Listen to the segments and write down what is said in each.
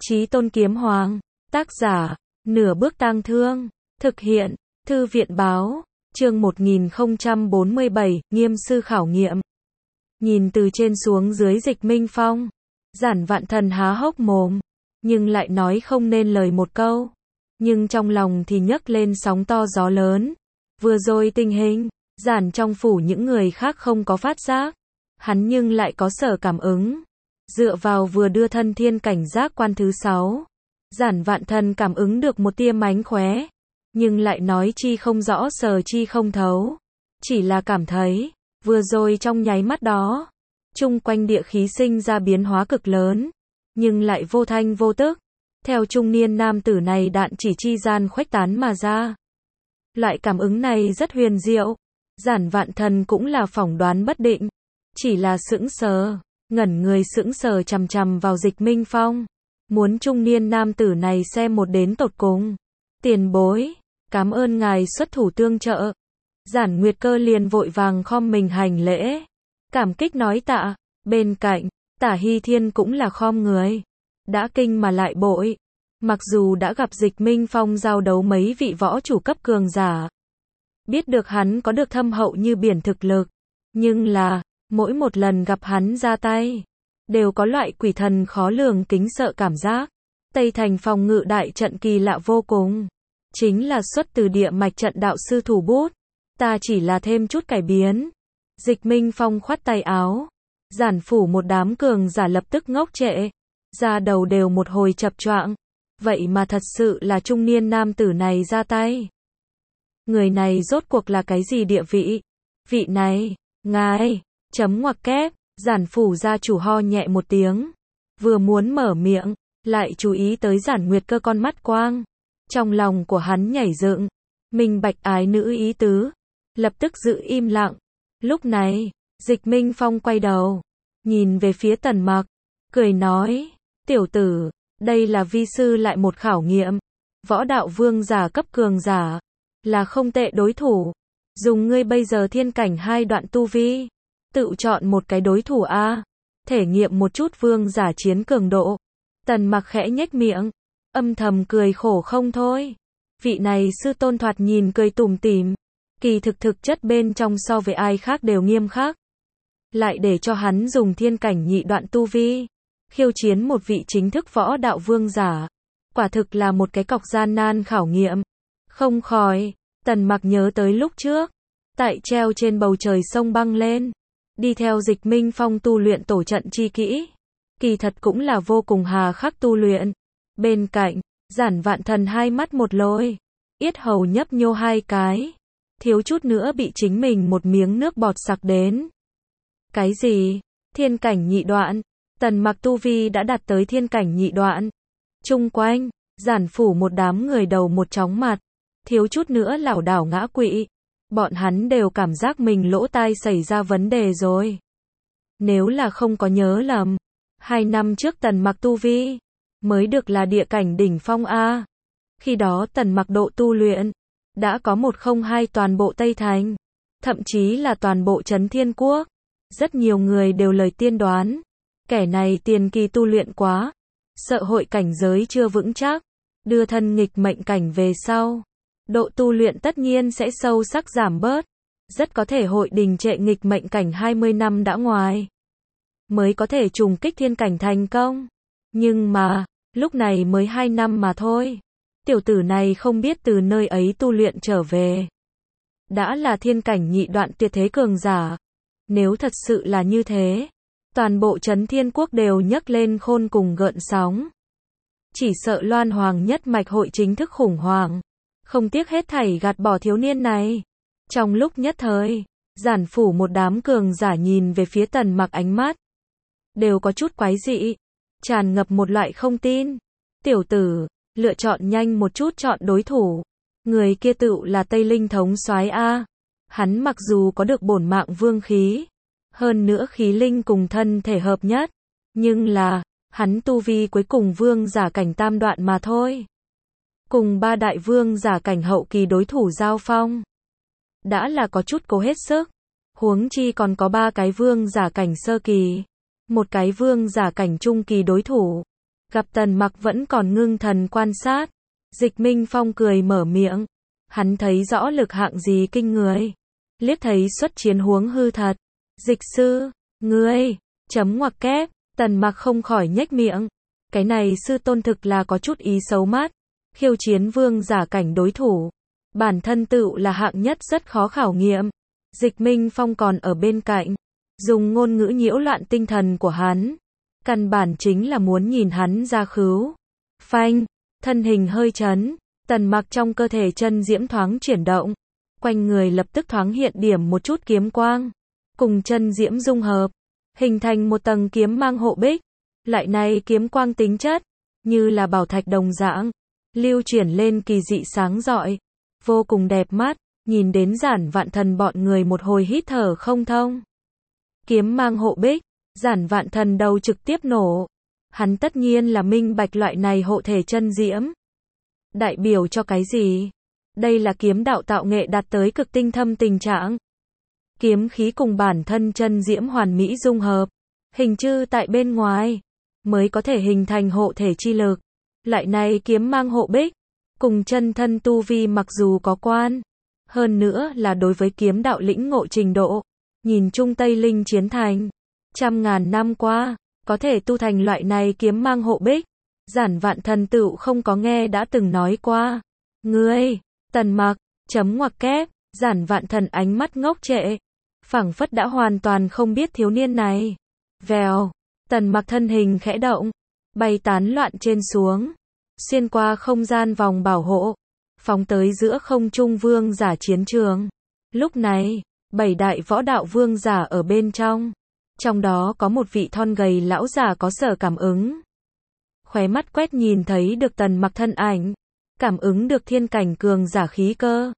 Chí Tôn Kiếm Hoàng, tác giả, Nửa Bước Tang Thương, thực hiện, Thư viện Báo, chương 1047, Nghiêm sư khảo nghiệm. Nhìn từ trên xuống dưới Dịch Minh Phong, Giản Vạn Thần há hốc mồm, nhưng lại nói không nên lời một câu. Nhưng trong lòng thì nhấc lên sóng to gió lớn. Vừa rồi tình hình, Giản trong phủ những người khác không có phát giác, hắn nhưng lại có sở cảm ứng. Dựa vào vừa đưa thân thiên cảnh giác quan thứ 6, Giản Vạn Thần cảm ứng được một tia mánh khóe, nhưng lại nói chi không rõ sờ chi không thấu. Chỉ là cảm thấy, vừa rồi trong nháy mắt đó, chung quanh địa khí sinh ra biến hóa cực lớn, nhưng lại vô thanh vô tức. Theo trung niên nam tử này đạn chỉ chi gian khuếch tán mà ra. Loại cảm ứng này rất huyền diệu. Giản Vạn Thần cũng là phỏng đoán bất định, chỉ là sững sờ, ngẩn người sững sờ chằm chằm vào Dịch Minh Phong, muốn trung niên nam tử này xem một đến tột cùng. Tiền bối, cảm ơn ngài xuất thủ tương trợ. Giản Nguyệt Cơ liền vội vàng khom mình hành lễ, cảm kích nói tạ. Bên cạnh, Tả Hy Thiên cũng là khom người, đã kinh mà lại bội. Mặc dù đã gặp Dịch Minh Phong giao đấu mấy vị võ chủ cấp cường giả, biết được hắn có được thâm hậu như biển thực lực, nhưng là, mỗi một lần gặp hắn ra tay, đều có loại quỷ thần khó lường kính sợ cảm giác. Tây Thành phòng ngự đại trận kỳ lạ vô cùng, chính là xuất từ địa mạch trận đạo sư thủ bút, ta chỉ là thêm chút cải biến. Dịch Minh Phong khoát tay áo, Giản phủ một đám cường giả lập tức ngốc trệ, da đầu đều một hồi chập choạng. Vậy mà thật sự là trung niên nam tử này ra tay. Người này rốt cuộc là cái gì địa vị? Vị này, ngài, chấm ngoặc kép, Giản phủ gia chủ ho nhẹ một tiếng. Vừa muốn mở miệng, lại chú ý tới Giản Nguyệt Cơ con mắt quang. Trong lòng của hắn nhảy dựng, minh bạch ái nữ ý tứ, lập tức giữ im lặng. Lúc này, Dịch Minh Phong quay đầu, nhìn về phía Tần Mặc, cười nói, tiểu tử, đây là vi sư lại một khảo nghiệm. Võ đạo vương giả cấp cường giả, là không tệ đối thủ. Dùng ngươi bây giờ thiên cảnh 2 đoạn tu vi, tự chọn một cái đối thủ a, thể nghiệm một chút vương giả chiến cường độ. Tần Mặc khẽ nhếch miệng, âm thầm cười khổ không thôi. Vị này sư tôn thoạt nhìn cười tủm tỉm, kỳ thực chất bên trong so với ai khác đều nghiêm khắc. Lại để cho hắn dùng thiên cảnh nhị đoạn tu vi, khiêu chiến một vị chính thức võ đạo vương giả. Quả thực là một cái cọc gian nan khảo nghiệm. Không khỏi, Tần Mặc nhớ tới lúc trước, tại treo trên bầu trời sông băng lên, đi theo Dịch Minh Phong tu luyện tổ trận chi kỹ. Kỳ thật cũng là vô cùng hà khắc tu luyện. Bên cạnh, Giản Vạn Thần hai mắt một lồi, yết hầu nhấp nhô hai cái, thiếu chút nữa bị chính mình một miếng nước bọt sặc đến. Cái gì? Thiên cảnh nhị đoạn? Tần Mặc tu vi đã đạt tới thiên cảnh nhị đoạn. Chung quanh, Giản phủ một đám người đầu một chóng mặt, thiếu chút nữa lảo đảo ngã quỵ. Bọn hắn đều cảm giác mình lỗ tai xảy ra vấn đề rồi. Nếu là không có nhớ lầm, 2 năm trước Tần Mặc tu vi mới được là địa cảnh đỉnh phong a. Khi đó Tần Mặc độ tu luyện đã có 102 toàn bộ Tây Thành, thậm chí là toàn bộ Trấn Thiên Quốc. Rất nhiều người đều lời tiên đoán, kẻ này tiền kỳ tu luyện quá, sợ hội cảnh giới chưa vững chắc, đưa thân nghịch mệnh cảnh về sau, độ tu luyện tất nhiên sẽ sâu sắc giảm bớt, rất có thể hội đình trệ nghịch mệnh cảnh 20 năm đã ngoài, mới có thể trùng kích thiên cảnh thành công. Nhưng mà, lúc này mới 2 năm mà thôi, tiểu tử này không biết từ nơi ấy tu luyện trở về, đã là thiên cảnh nhị đoạn tuyệt thế cường giả. Nếu thật sự là như thế, toàn bộ Trấn Thiên Quốc đều nhấc lên khôn cùng gợn sóng. Chỉ sợ Loan Hoàng nhất mạch hội chính thức khủng hoảng, không tiếc hết thảy gạt bỏ thiếu niên này. Trong lúc nhất thời, Giản phủ một đám cường giả nhìn về phía Tần Mặc ánh mắt đều có chút quái dị, tràn ngập một loại không tin. Tiểu tử, lựa chọn nhanh một chút chọn đối thủ. Người kia tựu là Tây Linh thống soái a. Hắn mặc dù có được bổn mạng vương khí, hơn nữa khí linh cùng thân thể hợp nhất, nhưng là, hắn tu vi cuối cùng vương giả cảnh tam đoạn mà thôi. Cùng 3 đại vương giả cảnh hậu kỳ đối thủ giao phong, đã là có chút cố hết sức, huống chi còn có 3 cái vương giả cảnh sơ kỳ, một cái vương giả cảnh trung kỳ đối thủ. Gặp Tần Mặc vẫn còn ngưng thần quan sát, Dịch Minh Phong cười mở miệng. Hắn thấy rõ lực hạng gì kinh người. Liếc thấy xuất chiến huống hư thật. Dịch sư, ngươi, chấm ngoặc kép, Tần Mặc không khỏi nhếch miệng. Cái này sư tôn thực là có chút ý xấu mát. Khiêu chiến vương giả cảnh đối thủ. Bản thân tựu là hạng nhất rất khó khảo nghiệm. Dịch Minh Phong còn ở bên cạnh. Dùng ngôn ngữ nhiễu loạn tinh thần của hắn. Căn bản chính là muốn nhìn hắn ra khứu. Phanh, thân hình hơi chấn. Tần Mặc trong cơ thể chân diễm thoáng chuyển động. Quanh người lập tức thoáng hiện điểm một chút kiếm quang. Cùng chân diễm dung hợp. Hình thành một tầng kiếm mang hộ bích. Lại này kiếm quang tính chất. Như là bảo thạch đồng dạng. Lưu chuyển lên kỳ dị sáng rọi. Vô cùng đẹp mắt. Nhìn đến Giản Vạn Thần bọn người một hồi hít thở không thông. Kiếm mang hộ bích. Giản Vạn Thần đầu trực tiếp nổ. Hắn tất nhiên là minh bạch loại này hộ thể chân diễm. Đại biểu cho cái gì? Đây là kiếm đạo tạo nghệ đạt tới cực tinh thâm tình trạng. Kiếm khí cùng bản thân chân diễm hoàn mỹ dung hợp. Hình chư tại bên ngoài. Mới có thể hình thành hộ thể chi lực. Lại này kiếm mang hộ bích. Cùng chân thân tu vi mặc dù có quan. Hơn nữa là đối với kiếm đạo lĩnh ngộ trình độ. Nhìn chung Tây Linh chiến thành. Trăm ngàn năm qua. Có thể tu thành loại này kiếm mang hộ bích. Giản Vạn Thần tựu không có nghe đã từng nói qua. Ngươi, Tần Mặc, chấm ngoặc kép, Giản Vạn Thần ánh mắt ngốc trệ. Phảng phất đã hoàn toàn không biết thiếu niên này. Vèo, Tần Mặc thân hình khẽ động. Bay tán loạn trên xuống. Xuyên qua không gian vòng bảo hộ. Phóng tới giữa không trung vương giả chiến trường. Lúc này, 7 đại võ đạo vương giả ở bên trong. Trong đó có một vị thon gầy lão giả có sở cảm ứng. Khóe mắt quét nhìn thấy được Tần Mặc thân ảnh. Cảm ứng được thiên cảnh cường giả khí cơ.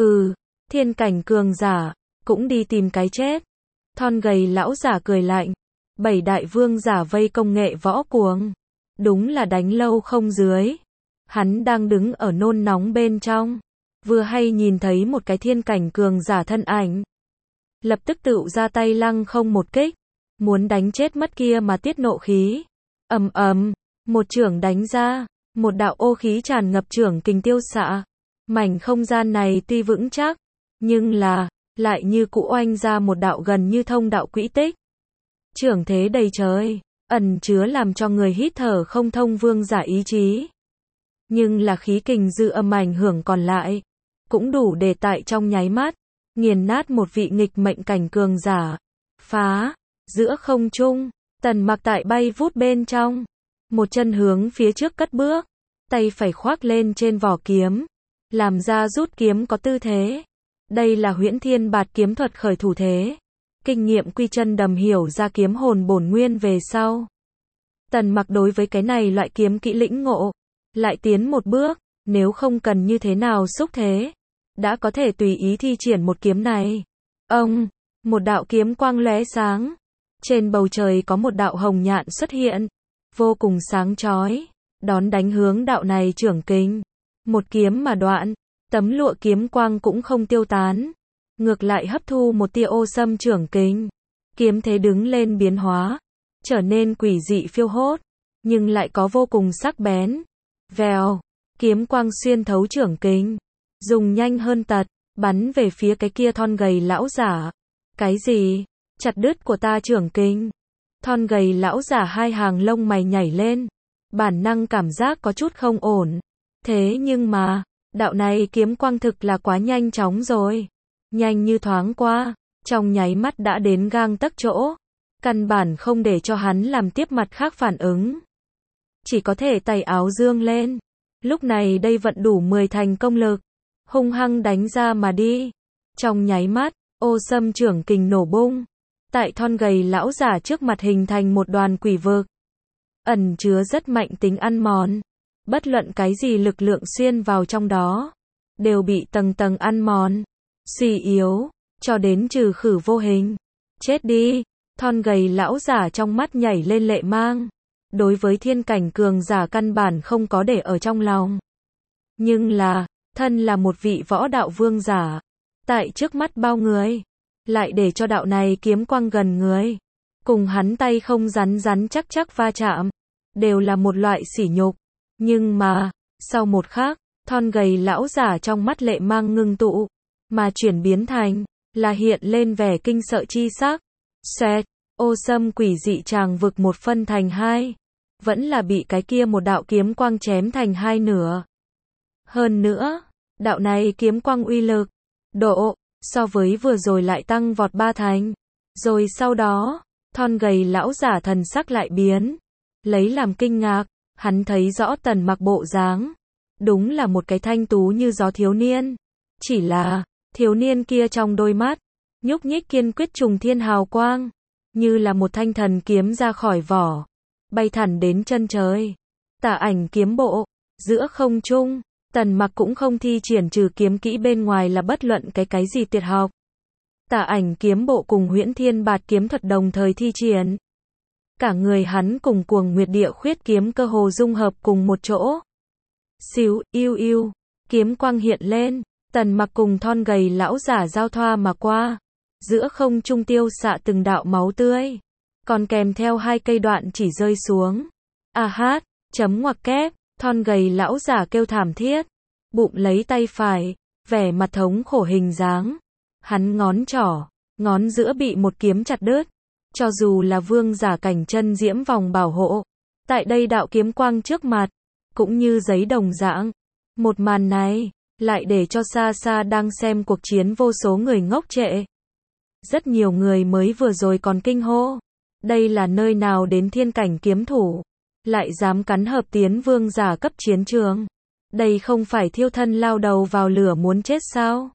Thiên cảnh cường giả, cũng đi tìm cái chết. Thon gầy lão giả cười lạnh. 7 đại vương giả vây công nghệ võ cuồng. Đúng là đánh lâu không dưới. Hắn đang đứng ở nôn nóng bên trong. Vừa hay nhìn thấy một cái thiên cảnh cường giả thân ảnh. Lập tức tựu ra tay lăng không một kích. Muốn đánh chết mất kia mà tiết nộ khí. Ầm ầm, một chưởng đánh ra. Một đạo ô khí tràn ngập chưởng kình tiêu xạ. Mảnh không gian này tuy vững chắc. Nhưng là, lại như cũ oanh ra một đạo gần như thông đạo quỹ tích. Chưởng thế đầy trời. Ẩn chứa làm cho người hít thở không thông vương giả ý chí. Nhưng là khí kình dư âm ảnh hưởng còn lại. Cũng đủ để tại trong nháy mắt. Nghiền nát một vị nghịch mệnh cảnh cường giả. Phá. Giữa không trung. Tần Mặc tại bay vút bên trong. Một chân hướng phía trước cất bước. Tay phải khoác lên trên vỏ kiếm. Làm ra rút kiếm có tư thế. Đây là Huyễn Thiên Bạt kiếm thuật khởi thủ thế. Kinh nghiệm quy chân đầm hiểu ra kiếm hồn bổn nguyên về sau. Tần Mặc đối với cái này loại kiếm kỹ lĩnh ngộ. Lại tiến một bước. Nếu không cần như thế nào xúc thế. Đã có thể tùy ý thi triển một kiếm này. Ông. Một đạo kiếm quang lóe sáng. Trên bầu trời có một đạo hồng nhạn xuất hiện. Vô cùng sáng chói. Đón đánh hướng đạo này chưởng kình. Một kiếm mà đoạn. Tấm lụa kiếm quang cũng không tiêu tán. Ngược lại hấp thu một tia ô xâm chưởng kình. Kiếm thế đứng lên biến hóa. Trở nên quỷ dị phiêu hốt. Nhưng lại có vô cùng sắc bén. Vèo. Kiếm quang xuyên thấu chưởng kình. Dùng nhanh hơn tật. Bắn về phía cái kia thon gầy lão giả. Cái gì? Chặt đứt của ta chưởng kình. Thon gầy lão giả hai hàng lông mày nhảy lên. Bản năng cảm giác có chút không ổn. Thế nhưng mà, đạo này kiếm quang thực là quá nhanh chóng rồi. Nhanh như thoáng qua, trong nháy mắt đã đến gang tấc chỗ. Căn bản không để cho hắn làm tiếp mặt khác phản ứng. Chỉ có thể tay áo dương lên. Lúc này đây vận đủ 10 thành công lực. Hung hăng đánh ra mà đi. Trong nháy mắt, ô xâm chưởng kình nổ bung. Tại thon gầy lão giả trước mặt hình thành một đoàn quỷ vực. Ẩn chứa rất mạnh tính ăn mòn. Bất luận cái gì lực lượng xuyên vào trong đó. Đều bị tầng tầng ăn mòn. Suy yếu. Cho đến trừ khử vô hình. Chết đi. Thon gầy lão giả trong mắt nhảy lên lệ mang. Đối với thiên cảnh cường giả căn bản không có để ở trong lòng. Nhưng là, thân là một vị võ đạo vương giả. Tại trước mắt bao người. Lại để cho đạo này kiếm quang gần người. Cùng hắn tay không rắn rắn chắc chắc va chạm. đều là một loại sỉ nhục. Nhưng mà, sau một khắc, thon gầy lão giả trong mắt lệ mang ngưng tụ, mà chuyển biến thành, là hiện lên vẻ kinh sợ chi sắc. Xoẹt, ô sâm quỷ dị tràng vực một phân thành hai. Vẫn là bị cái kia một đạo kiếm quang chém thành hai nửa. Hơn nữa, đạo này kiếm quang uy lực, độ, so với vừa rồi lại tăng vọt ba thành. Rồi sau đó, thon gầy lão giả thần sắc lại biến. Lấy làm kinh ngạc, hắn thấy rõ Tần Mặc bộ dáng. Đúng là một cái thanh tú như gió thiếu niên. Chỉ là, thiếu niên kia trong đôi mắt, nhúc nhích kiên quyết trùng thiên hào quang. Như là một thanh thần kiếm ra khỏi vỏ. Bay thẳng đến chân trời. Tả ảnh kiếm bộ, giữa không trung, Tần Mặc cũng không thi triển trừ kiếm kỹ bên ngoài là bất luận cái gì tuyệt học. Tả ảnh kiếm bộ cùng Huyễn Thiên Bạt kiếm thuật đồng thời thi triển. Cả người hắn cùng Cuồng Nguyệt Địa Khuyết kiếm cơ hồ dung hợp cùng một chỗ. Xíu, yêu yêu, kiếm quang hiện lên, Tần Mặc cùng thon gầy lão giả giao thoa mà qua. Giữa không trung tiêu xạ từng đạo máu tươi. Còn kèm theo hai cây đoạn chỉ rơi xuống. A hát, chấm ngoặc kép, thon gầy lão giả kêu thảm thiết. Bụng lấy tay phải, vẻ mặt thống khổ hình dáng. Hắn ngón trỏ, ngón giữa bị một kiếm chặt đứt. Cho dù là vương giả cảnh chân diễm vòng bảo hộ. Tại đây đạo kiếm quang trước mặt, cũng như giấy đồng dạng. Một màn này, lại để cho xa xa đang xem cuộc chiến vô số người ngốc trệ. Rất nhiều người mới vừa rồi còn kinh hô. Đây là nơi nào đến thiên cảnh kiếm thủ. Lại dám cắn hợp tiến vương giả cấp chiến trường. Đây không phải thiêu thân lao đầu vào lửa muốn chết sao?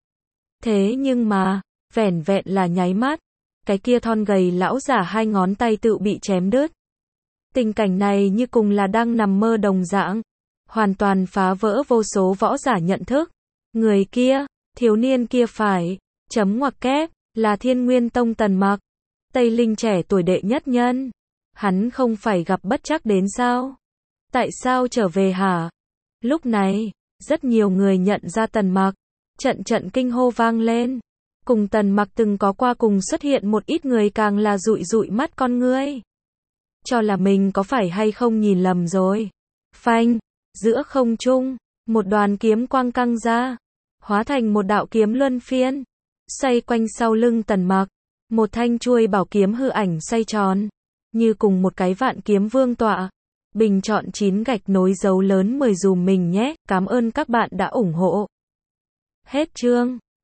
Thế nhưng mà, vẻn vẹn là nháy mắt. Cái kia thon gầy lão giả hai ngón tay tự bị chém đứt. Tình cảnh này như cùng là đang nằm mơ đồng dạng. Hoàn toàn phá vỡ vô số võ giả nhận thức. Người kia, thiếu niên kia phải, chấm ngoặc kép, là Thiên Nguyên Tông Tần Mặc. Tây Linh trẻ tuổi đệ nhất nhân. Hắn không phải gặp bất trắc đến sao? Tại sao trở về hả? Lúc này, rất nhiều người nhận ra Tần Mặc. Trận kinh hô vang lên. Cùng Tần Mặc từng có qua cùng xuất hiện một ít người càng là dụi dụi mắt con ngươi. Cho là mình có phải hay không nhìn lầm rồi. Phanh, giữa không trung, một đoàn kiếm quang căng ra. Hóa thành một đạo kiếm luân phiên. Xoay quanh sau lưng Tần Mặc. Một thanh chuôi bảo kiếm hư ảnh xoay tròn. Như cùng một cái vạn kiếm vương tọa. Bình chọn 9 gạch nối dấu lớn 10 dùm mình nhé. Cảm ơn các bạn đã ủng hộ. Hết chương.